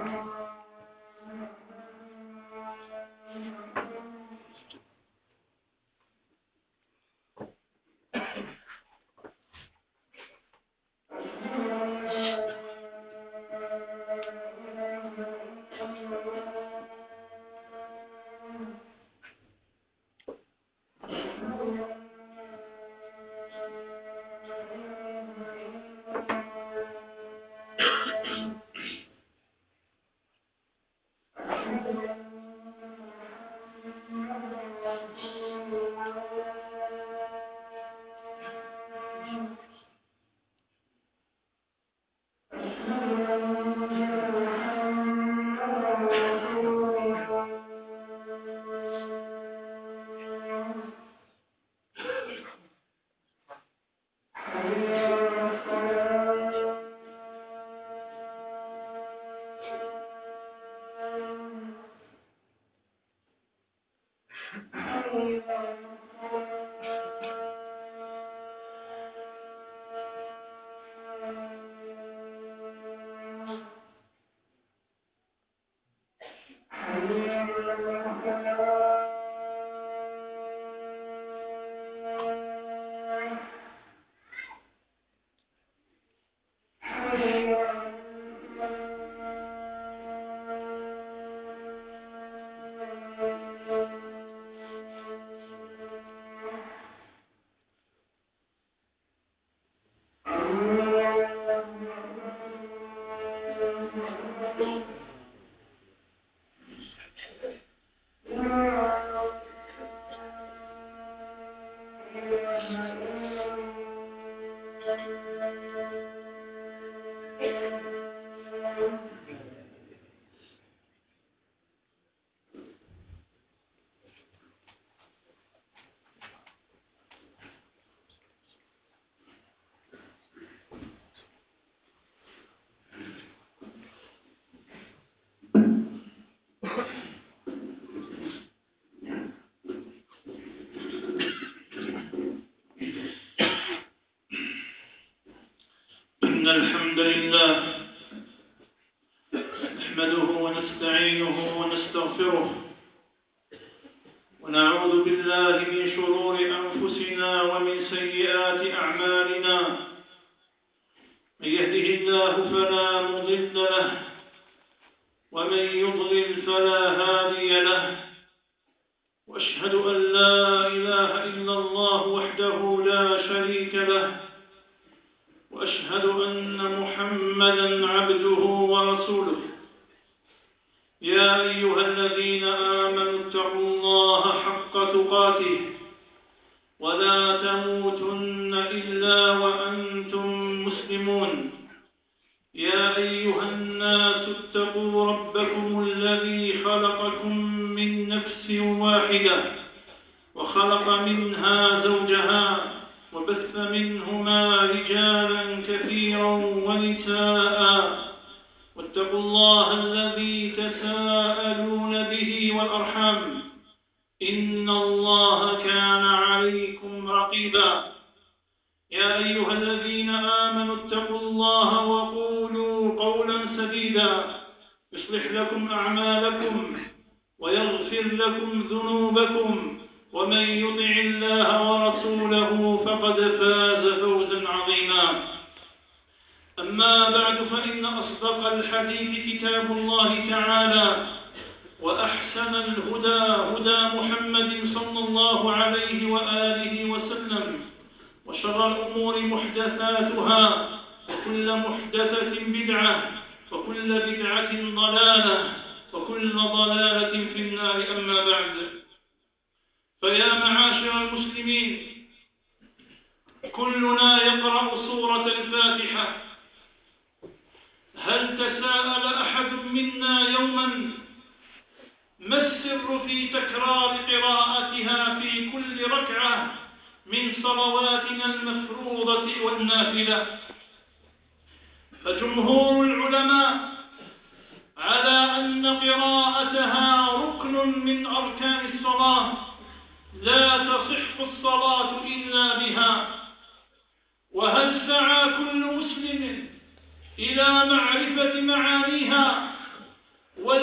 إن الحمد لله نحمده ونستعينه ونستغفره ونعوذ بالله من شرور أنفسنا ومن سيئات أعمالنا. من يهده الله فلا مضل له ومن يضلل فلا هادي له، وأشهد أن لا إله إلا الله وحده لا شريك له، وأشهد أن محمدًا عبده ورسوله. يا أيها الذين آمنوا اتقوا الله حق تقاته ولا تموتن إلا وأنتم مسلمون. يا أيها الناس اتقوا ربكم الذي خلقكم من نفس واحدة وخلق منها زوجها وبث منهما رجالا كثيرا ونساء، واتقوا الله الذي تساءلون به والأرحام إن الله كان عليكم رقيبا. يا أيها الذين آمنوا اتقوا الله وقولوا قولا سديدا يصلح لكم أعمالكم ويغفر لكم ذنوبكم، ومن يطع الله ورسوله فقد فاز فوزا عظيما. أما بعد، فإن أصدق الحديث كتاب الله تعالى، وأحسن الهدى هدى محمد صلى الله عليه وآله وسلم، وشر الأمور محدثاتها، وكل محدثة بدعة، وكل بدعة ضلالة، وكل ضلالة في النار. أما بعد، فيا معاشر المسلمين، كلنا يقرأ سورة الفاتحة. هل تساءل أحد منا يوما ما السر في تكرار قراءتها في كل ركعة من صلواتنا المفروضة والنافلة؟ فجمهور العلماء على أن قراءتها ركن من أركان الصلاة، لا تصح الصلاة إلا بها. وهل سعى كل مسلم إلى معرفة معانيها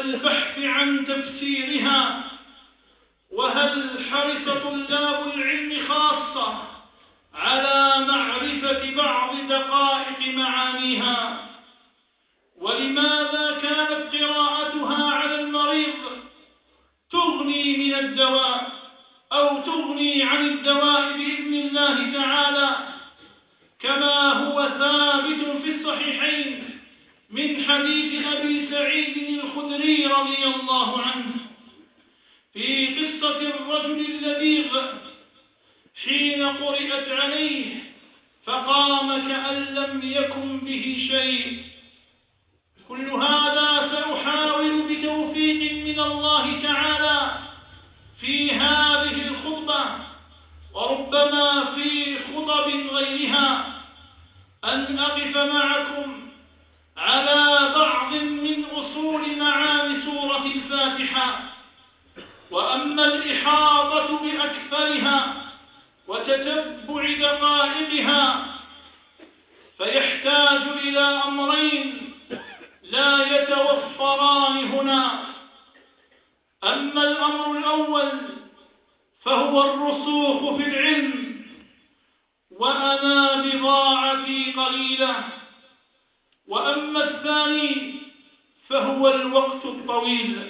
والبحث عن تفسيرها. وهل حرص طلاب العلم خاصة على معرفة بعض دقائق معانيها؟ ولماذا كانت قراءتها على المريض تغني من الدواء أو تغني عن الدواء بإذن الله تعالى، كما هو ثابت في الصحيحين من حديث أبي سعيد الخدري رضي الله عنه في قصة الرجل اللبيغ حين قرئت عليه فقام كأن لم يكن به شيء. كل هذا سأحاول بتوفيق من الله تعالى في هذه الخطبة وربما في خطب غيرها أن أقف معكم على بعض من أصول معاني سورة الفاتحة. وأما الإحاطة بأكثرها وتتبع دقائقها فيحتاج إلى أمرين لا يتوفران هنا. أما الأمر الأول فهو الرسوخ في العلم، وأنا بضاعتي قليلة. وأما الثاني فهو الوقت الطويل.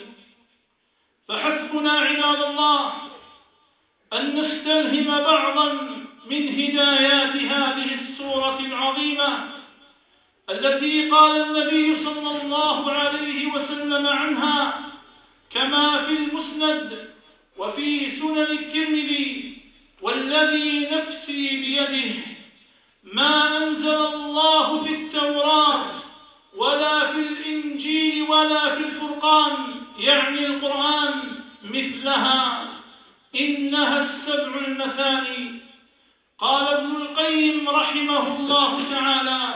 فحسبنا عباد الله أن نستلهم بعضا من هدايات هذه السورة العظيمة التي قال النبي صلى الله عليه وسلم عنها كما في المسند وفي سنن الترمذي: والذي نفسي بيده ما أنزل الله في التوراة ولا في الإنجيل ولا في الفرقان، يعني القرآن، مثلها، إنها السبع المثاني. قال ابن القيم رحمه الله تعالى: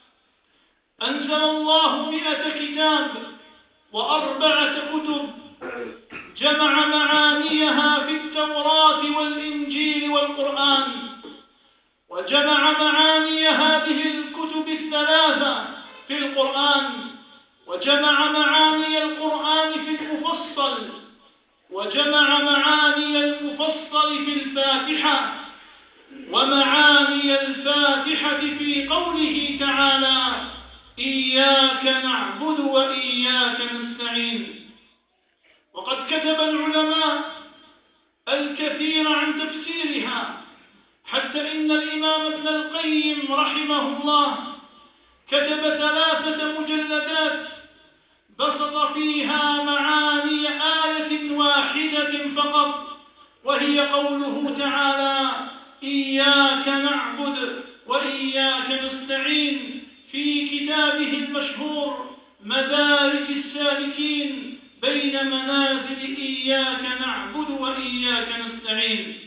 أنزل الله 100 كتاب و4 كتب جمع معانيها في التوراة والإنجيل والقرآن، وجمع معاني هذه الكتب الثلاثة في القرآن، وجمع معاني القرآن في المفصل، وجمع معاني المفصل في الفاتحة، ومعاني الفاتحة في قوله تعالى: إياك نعبد وإياك نستعين. وقد كتب العلماء الكثير عن تفسيرها، حتى إن الإمام ابن القيم رحمه الله كتب 3 مجلدات بسط فيها معاني آية واحدة فقط، وهي قوله تعالى: إياك نعبد وإياك نستعين، في كتابه المشهور مدارج السالكين بين منازل إياك نعبد وإياك نستعين.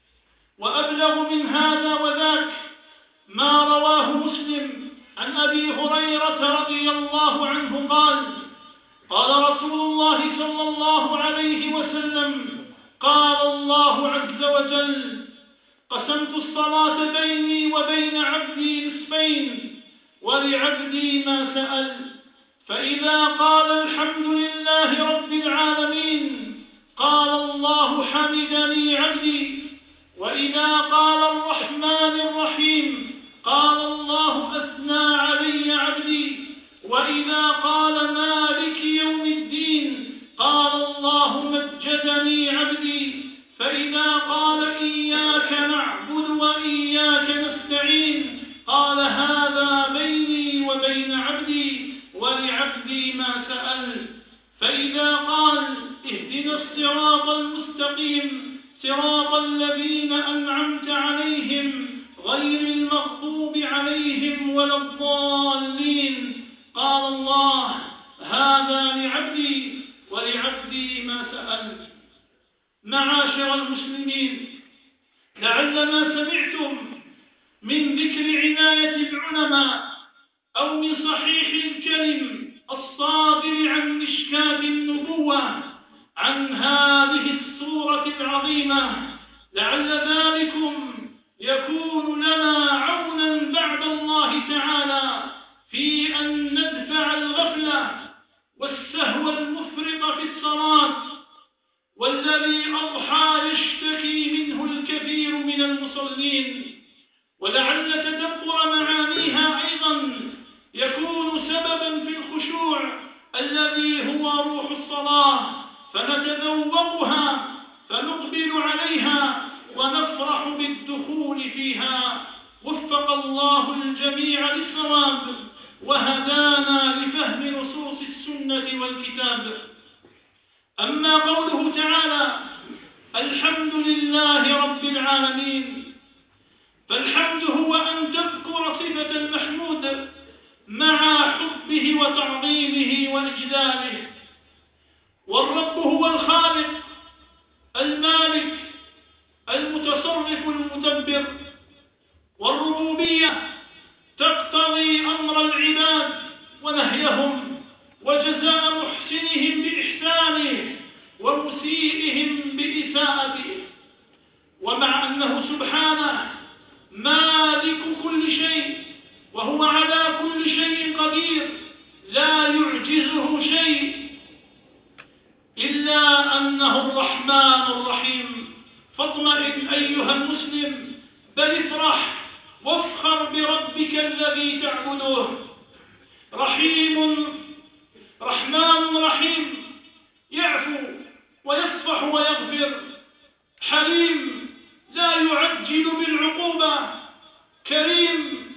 وأبلغ من هذا وذاك ما رواه مسلم عن أبي هريرة رضي الله عنه قال: قال رسول الله صلى الله عليه وسلم: قال الله عز وجل: قسمت الصلاة بيني وبين عبدي نصفين، ولعبدي ما سأل، فإذا قال الحمد لله رب العالمين قال الله حمدني عبدي، وإذا قال الرحمن الرحيم قال الله أثنى علي عبدي، وإذا قال مالك يوم الدين قال الله مجدني عبدي، فإذا قال إياك نعبد وإياك نستعين قال هذا بيني وبين عبدي ولعبدي ما سأل، فإذا قال اهدنا الصراط المستقيم صراط الذين أنعمت عليهم غير المغضوب عليهم ولا الضالين قال الله هذا لعبدي ولعبدي ما سأل. معاشر المسلمين، لعل ما سمعتم من ذكر عناية العلماء أو من صحيح الكلم الصادر عن مشكاة النبوة عن هذه السورة العظيمة، لعل ذلكم يكون لنا عونا بعد الله تعالى في أن ندفع الغفلة والسهو المفرط فنتذوقها فنقبل عليها ونفرح بالدخول فيها. وفق الله الجميع للصواب وهدانا لفهم نصوص السنة والكتاب. أما قوله تعالى: الحمد لله رب العالمين، فالحمد هو أن تذكر صفة المحمود مع حبه وتعظيمه وإجلاله. والرب هو الخالق المالك المتصرف المدبر، والربوبية تقتضي أمر العباد ونهيهم وجزاء محسنهم بإحسانه ومسيئهم بإساءته. ومع أنه سبحانه مالك كل شيء وهو على كل شيء قدير لا يعجزه شيء، إلا أنه الرحمن الرحيم. فاطمئن أيها المسلم، بل افرح وافخر بربك الذي تعبده. رحمن رحيم، يعفو ويصفح ويغفر، حليم لا يعجل بالعقوبة، كريم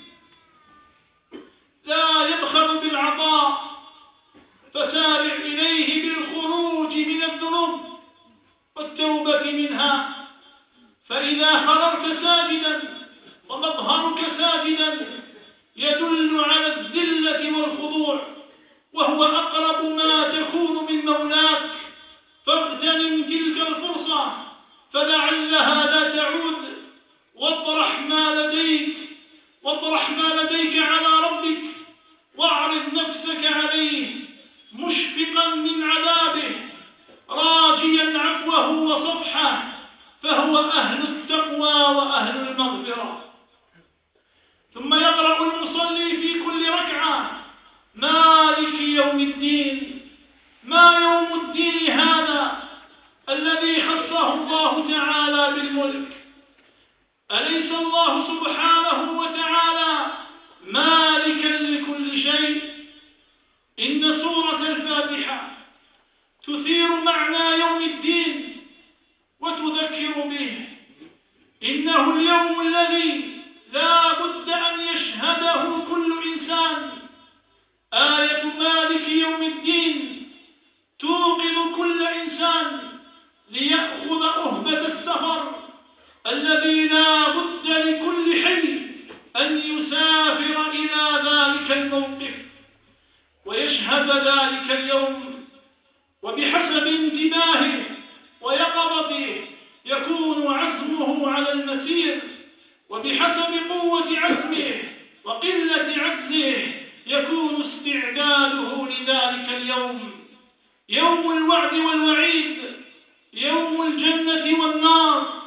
لا يبخل بالعطاء، فسارع إليه بالخروج من الذنوب والتوبة منها. فإذا خررت ساجدا ومظهرك ساجدا يدل على الذلة والخضوع، وهو أقرب ما تكون من مولاك، فاغتنم تلك الفرصة فلعلها لا تعود. واطرح ما لديك على ربك، واعرض نفسك عليه مشفقا من عذابه راجيا عفوه وصفحه، فهو أهل التقوى وأهل المغفرة. ثم يقرأ المصلي في كل ركعة: مالك يوم الدين. ما يوم الدين هذا الذي خصه الله تعالى بالملك؟ أليس الله سبحانه وتعالى مالكا لكل شيء؟ إن سورة الفاتحة تثير معنى يوم الدين وتذكر به. إنه اليوم الذي لا بد أن يشهده كل إنسان. آية مالك يوم الدين توقظ كل إنسان ليأخذ أهبة السفر الذي لا بد لكل حي أن يسافر إلى ذلك الموقف ويشهد ذلك اليوم. وبحسب انتباهه ويقظته يكون عزمه على المسير، وبحسب قوة عزمه وقلة عجزه يكون استعداده لذلك اليوم. يوم الوعد والوعيد، يوم الجنة والنار،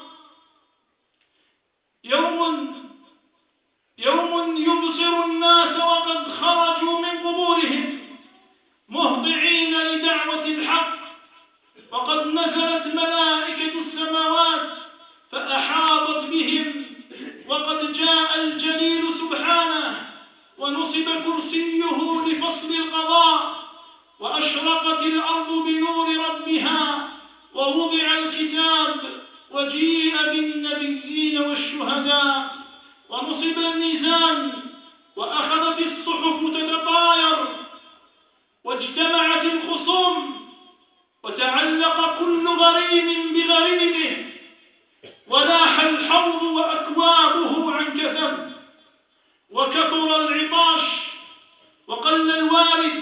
يوم يبصر الناس وقد خرجوا من قبورهم مهطعين لدعوة الحق، وقد نزلت ملائكة السماوات فأحاطت بهم، وقد جاء الجليل سبحانه ونصب كرسيه لفصل القضاء، وأشرقت الأرض بنور ربها، ووضع الكتاب، وجيء بالنبيين والشهداء، ونصب الميزان، وأخذت الصحف تتطاير، واجتمعت الخصوم، وتعلق كل غريم بغريمه، ولاح الحوض وأكوابه عن كثب، وكثر العطاش وقل الوارد،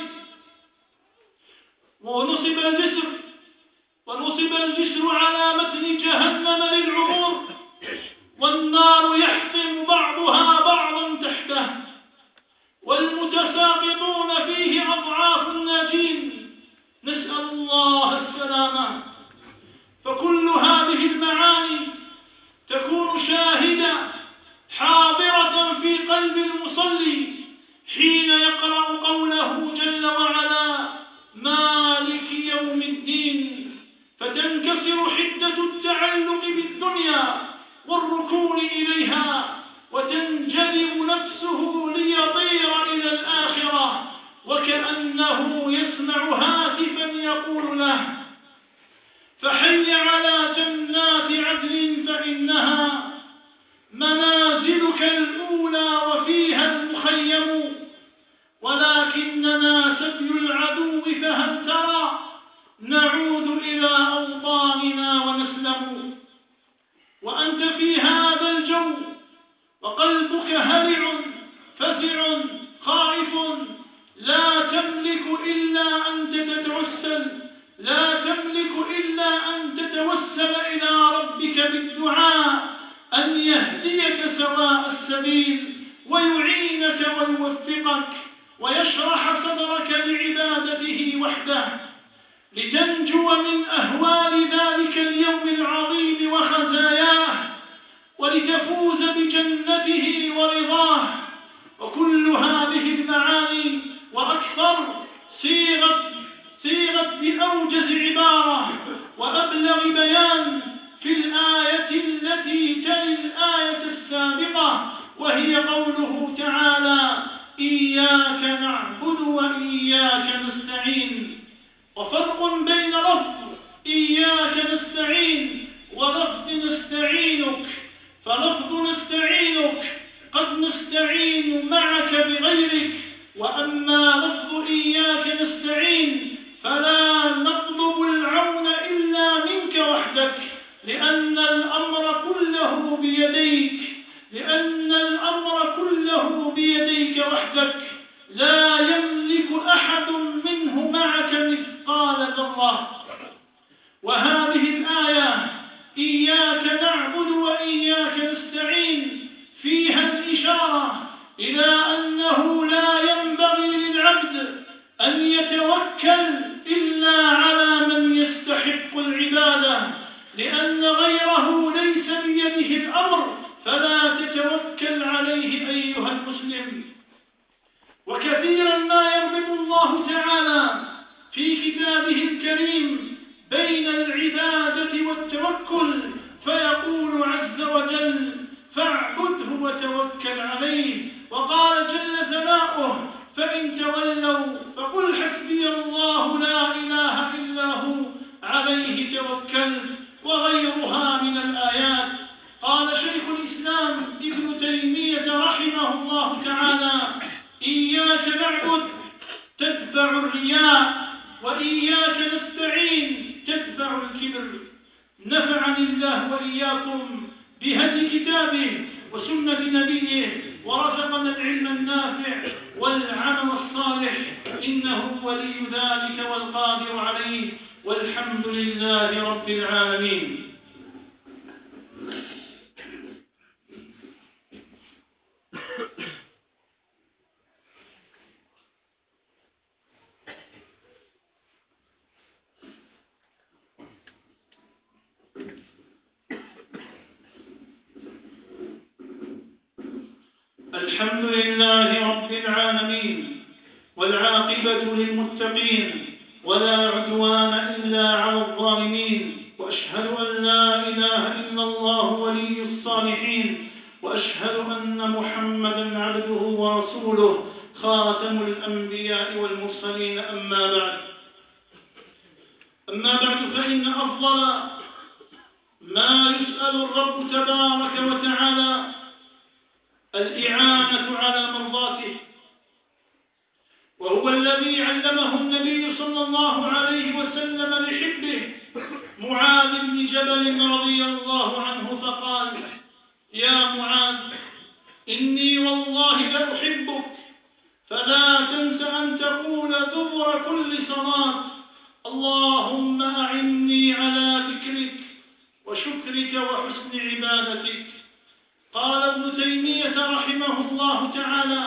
ونصب الجسر على متن جهنم للعبور، والنار يحطم بعضها بعضا تحته، والمتساقطون فيه أضعاف الناجين، نسأل الله السلامة. فكل هذه المعاني تكون شاهدة حاضرة في قلب المصلي حين يقرأ قوله جل وعلا: مالك يوم الدين، فتنكسر حدة التعلق بالدنيا والركون إليها، وتنجذب نفسه ليطير إلى الآخرة، وكأنه يسمع هاتفا يقول له: فهل ترى نعود إلى أوطاننا ونسلم. وأنت في هذا الجو وقلبك هلع فزع خائف، لا تملك إلا أن تتوسل إلى ربك بالدعاء أن يهديك سواء السبيل ويعينك ويوفقك ويشرح صدرك لعبادته وحده، لتنجو من أهوال ذلك اليوم العظيم وخزاياه، ولتفوز بجنته ورضاه. وكل هذه المعاني وأكثر صيغت بأوجز عبارة وأبلغ بيان في الآية التي تلي الآية السابقة، وهي قوله تعالى: إياك نعبد وإياك نستعين. وفرق بين لفظ إياك نستعين ولفظ نستعينك، فلفظ نستعينك قد نستعين معك بغيرك، وأما لفظ إياك نستعين فلا نطلب العون إلا منك وحدك، لأن الأمر كله بيديك وحدك، لا يملك أحد منه معك مثقال ذرة. وهذه الآية إياك نعبد وإياك نستعين فيها الإشارة إلى أنه لا ينبغي للعبد أن يتوكل إلا على من يستحق العبادة، لأن غيره ليس بيده الأمر، فلا تتوكل عليه أيها المسلم. وكثيرا ما يربط الله تعالى في كتابه الكريم بين العبادة والتوكل، فيقول عز وجل: فاعبده وتوكل عليه. وقال جل ثناؤه: فإن تولوا فقل حسبي الله لا إله إلا هو عليه توكلت، وغيرها من الآيات. قال شيخ الإسلام ابن تيمية رحمه الله تعالى: إياك نعبد تتبع الرياء، وإياك نستعين تتبع الكبر. نفعني الله وإياكم بهدي كتابه وسنة نبيه، ورزقنا العلم النافع والعمل الصالح، إنه ولي ذلك والقادر عليه، والحمد لله رب العالمين. الحمد لله رب العالمين، والعاقبة للمتقين، ولا عدوان إلا على الظالمين، وأشهد أن لا إله إلا الله ولي الصالحين، وأشهد أن محمدا عبده ورسوله خاتم الأنبياء والمرسلين. أما بعد فإن أفضل ما يسأل الرب تبارك وتعالى الإعانة على مرضاته، وهو الذي علمه النبي صلى الله عليه وسلم لحبه معاذ بن جبل رضي الله عنه، فقال: يا معاذ، إني والله لأحبك، فلا تنس أن تقول دبر كل صلاة: اللهم أعني على ذكرك وشكرك وحسن عبادتك. قال ابن تيمية رحمه الله تعالى: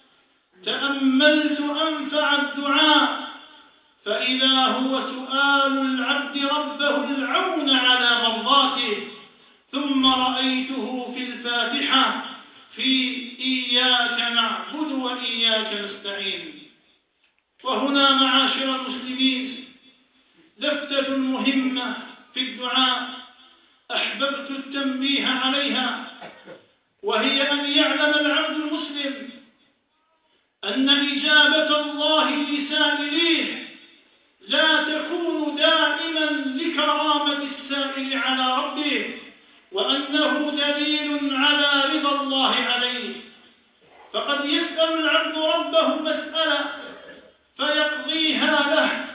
تأملت أنفع الدعاء، فإذا هو سؤال العبد ربه العون على مرضاته، ثم رأيته في الفاتحة في إياك نعبد وإياك نستعين. وهنا معاشر المسلمين لفتة مهمة في الدعاء أحببت التنبيه عليها، وهي أن يعلم العبد المسلم أن إجابة الله لسائليه لا تكون دائما لكرامة السائل على ربه، وأنه دليل على رضا الله عليه. فقد يسأل العبد ربه مسألة فيقضيها له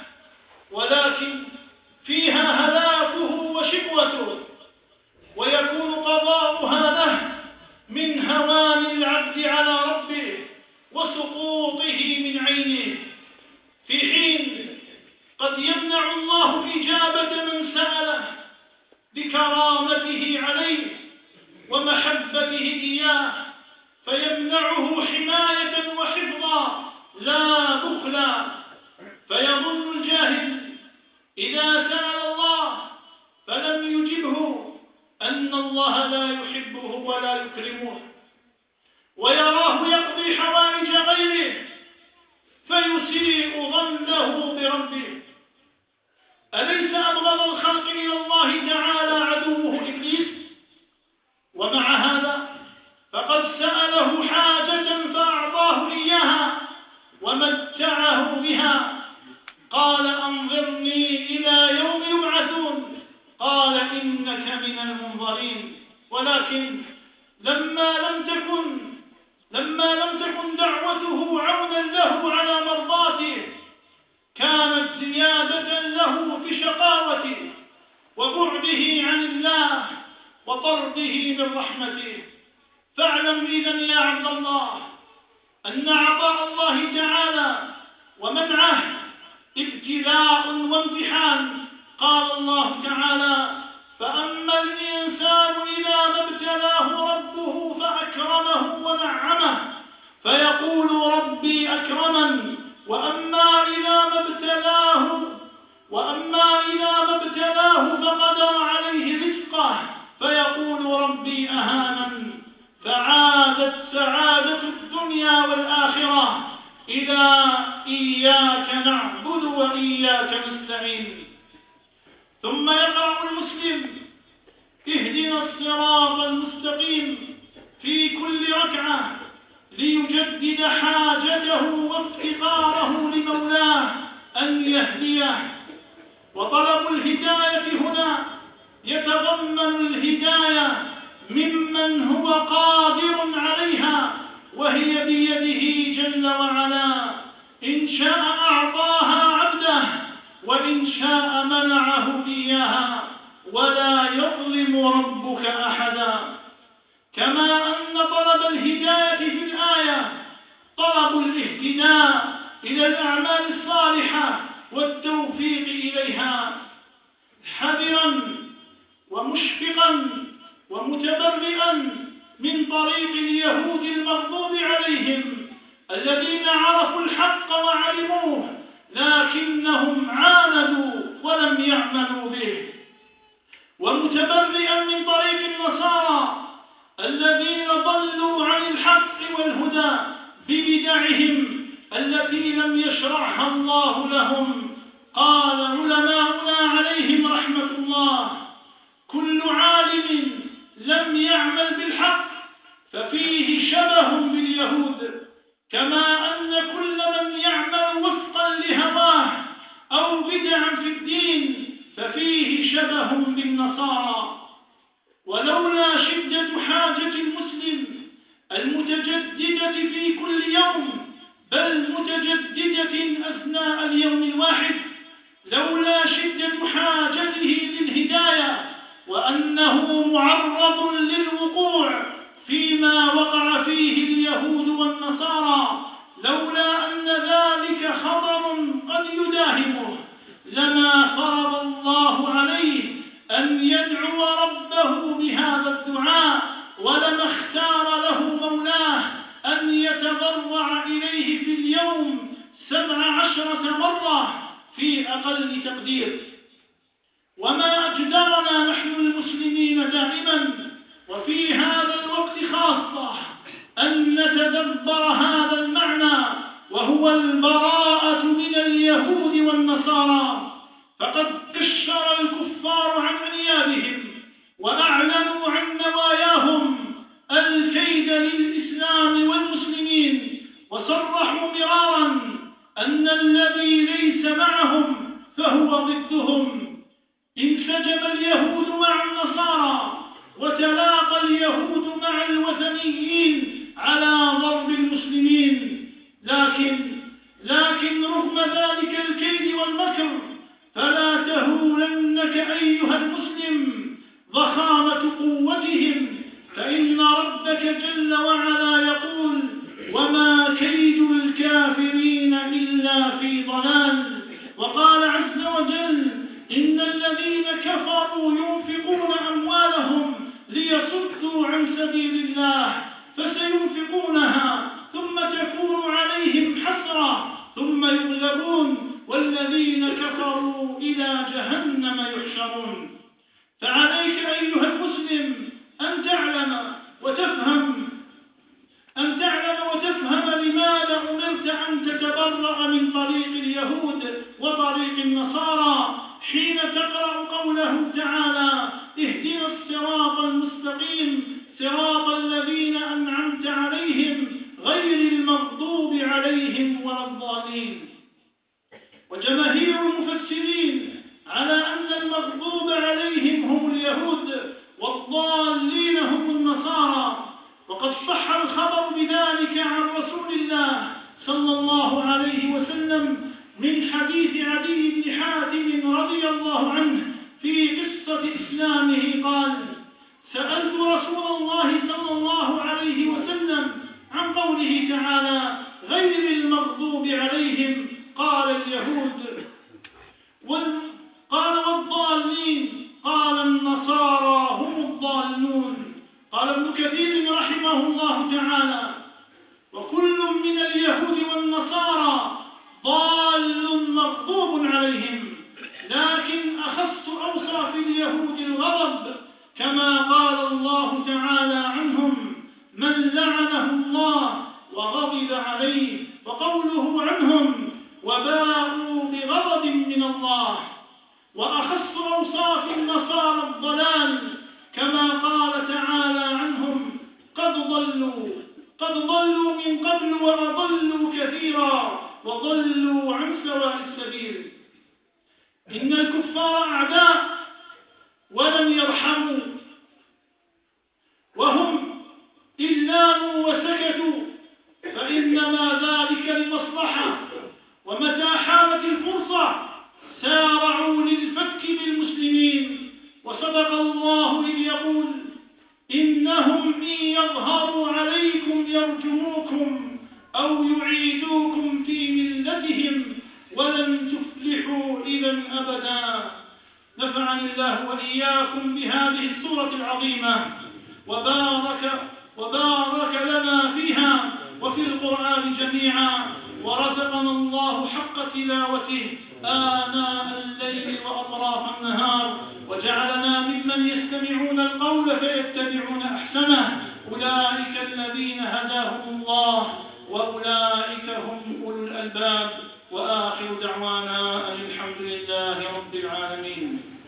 قد يمنع الله إجابة من سأله بكرامته عليه ومحبته إياه، فيمنعه حماية وحفظا لا بخلا. فيظن الجاهل إذا سأل الله فلم يجبه أن الله لا يحبه ولا يكرمه، ويراه يقضي حوائج غيره فيسيء ظنه بربه. أليس أبغض الخلق إلى الله تعالى عدوه إبليس؟ ومع هذا فقد سأله حاجة فأعطاه إياها ومتعه بها. قال أنظرني إلى يوم يبعثون، قال إنك من المنظرين. ولكن لما لم تكن دعوته عونا له على مرضاته كانت زيادة له في شقاوته وبعده عن الله وطرده من رحمته. فاعلم إذن يا عبد الله أن عطاء الله تعالى ومنعه ابتلاء وامتحان. قال الله تعالى: فأما الإنسان إذا ما ابتلاه ربه فأكرمه ونعمه فيقول ربي أكرمن، وأما إذا ما ابتلاه فقدر عليه رزقه فيقول ربي أهانن. فعادت سعادة الدنيا والآخرة إلى إياك نعبد وإياك نستعين. ثم يقرأ المسلم: اهدنا الصراط المستقيم في كل ركعة ليجدد حاجته وافتقاره لمولاه أن يهديه. وطلب الهداية هنا يتضمن الهداية ممن هو قادر عليها، وهي بيده جل وعلا، إن شاء أعطاها عبده وإن شاء منعه إياها، ولا يظلم ربك أحدا. كما أن طلب الهداية في الآية طلب الاهتداء إلى الأعمال الصالحة والتوفيق إليها، حذرا ومشفقا ومتبرئا من طريق اليهود المغضوب عليهم الذين عرفوا الحق وعلموه لكنهم عاندوا ولم يعملوا به، ومتبرئا من طريق النصارى الذين ضلوا عن الحق والهدى ببدعهم التي لم يشرعها الله لهم. قال علماؤنا عليهم رحمة الله: كل عالم لم يعمل بالحق ففيه شبه باليهود، كما أن كل من يعمل وفقا لهواه أو بدعا في الدين ففيه شبه بالنصارى. ولولا شدة حاجة المسلم المتجددة في كل يوم، بل متجددة أثناء اليوم الواحد، لولا شدة حاجته للهداية وأنه معرض للوقوع فيما وقع فيه اليهود والنصارى، لولا أن ذلك خطر قد يداهمه، لما فرض الله عليه أن يدعو ربه بهذا الدعاء، ولما اختار له مولاه أن يتضرع إليه في اليوم 17 مرة في أقل تقدير. وما أجدرنا نحن المسلمين دائما وفي هذا الوقت خاصة أن نتدبر هذا المعنى، وهو البراءة من اليهود والنصارى. فقد كشر الكفار عن أنيابهم وأعلنوا عن نواياهم الكيد للإسلام والمسلمين، وصرحوا مرارا أن الذي ليس معهم فهو ضدهم. انسجم اليهود مع النصارى وتلاقى اليهود مع الوثنيين على ضرب المسلمين، لكن رغم ذلك الكيد والمكر فلا تهولنك أيها المسلم ضخامة قوتهم، فإن ربك جل وعلا يقول: وما كيد الكافرين إلا في ضلال. وقال عز إن الذين كفروا ينفقون أموالهم ليصدوا عن سبيل الله فسينفقونها ثم تكون عليهم حسرة ثم يغلبون والذين كفروا إلى جهنم يحشرون. فعليك أيها المسلم أن تعلم وتفهم لماذا أمرت أن تتبرأ من طريق اليهود وطريق النصارى حين تقرأ قوله تعالى: اهدنا الصراط المستقيم صراط الذين أنعمت عليهم غير المغضوب عليهم ولا الضالين. وجماهير المفسرين على أن المغضوب عليهم هم اليهود والضالين هم النصارى، وقد صح الخبر بذلك عن رسول الله صلى الله عليه وسلم من حديث عدي بن حاتم رضي الله عنه في قصة إسلامه قال: سألت رسول الله صلى الله عليه وسلم عن قوله تعالى: غير المغضوب عليهم، قال اليهود، قال والضالين، قال النصارى هم الضالون. قال ابن كثير رحمه الله تعالى: وكل من اليهود والنصارى ضال مغضوب عليهم، لكن أخص أوصاف اليهود الغضب، كما قال الله تعالى عنهم: من لعنه الله وغضب عليه، وقوله عنهم: وباءوا بغضب من الله. وأخص أوصاف النصارى الضلال، كما قال تعالى عنهم: قد ضلوا من قبل وأضلوا كثيرا وضلوا عن سواء السبيل. إن الكفار أعداء ولم يرحموا، وهم إن لاموا وسكتوا فإنما ذلك لمصلحة، ومتى حانت الفرصة سارعوا للفتك بالمسلمين. وصدق الله إذ يقول: إنهم إن يظهروا عليكم يرجموكم أو يعيدوكم في ملتهم ولن تفلحوا إذا أبدا. نفعني الله وإياكم بهذه السورة العظيمة وبارك لنا فيها وفي القرآن جميعا، ورزقنا الله حق تلاوته آناء الليل وأطراف النهار، وجعلنا ممن يستمعون القول فيتبعون أحسنه. أولئك الذين هداهم الله وأولئك هم أولو الألباب. وآخر دعوانا أن الحمد لله رب العالمين.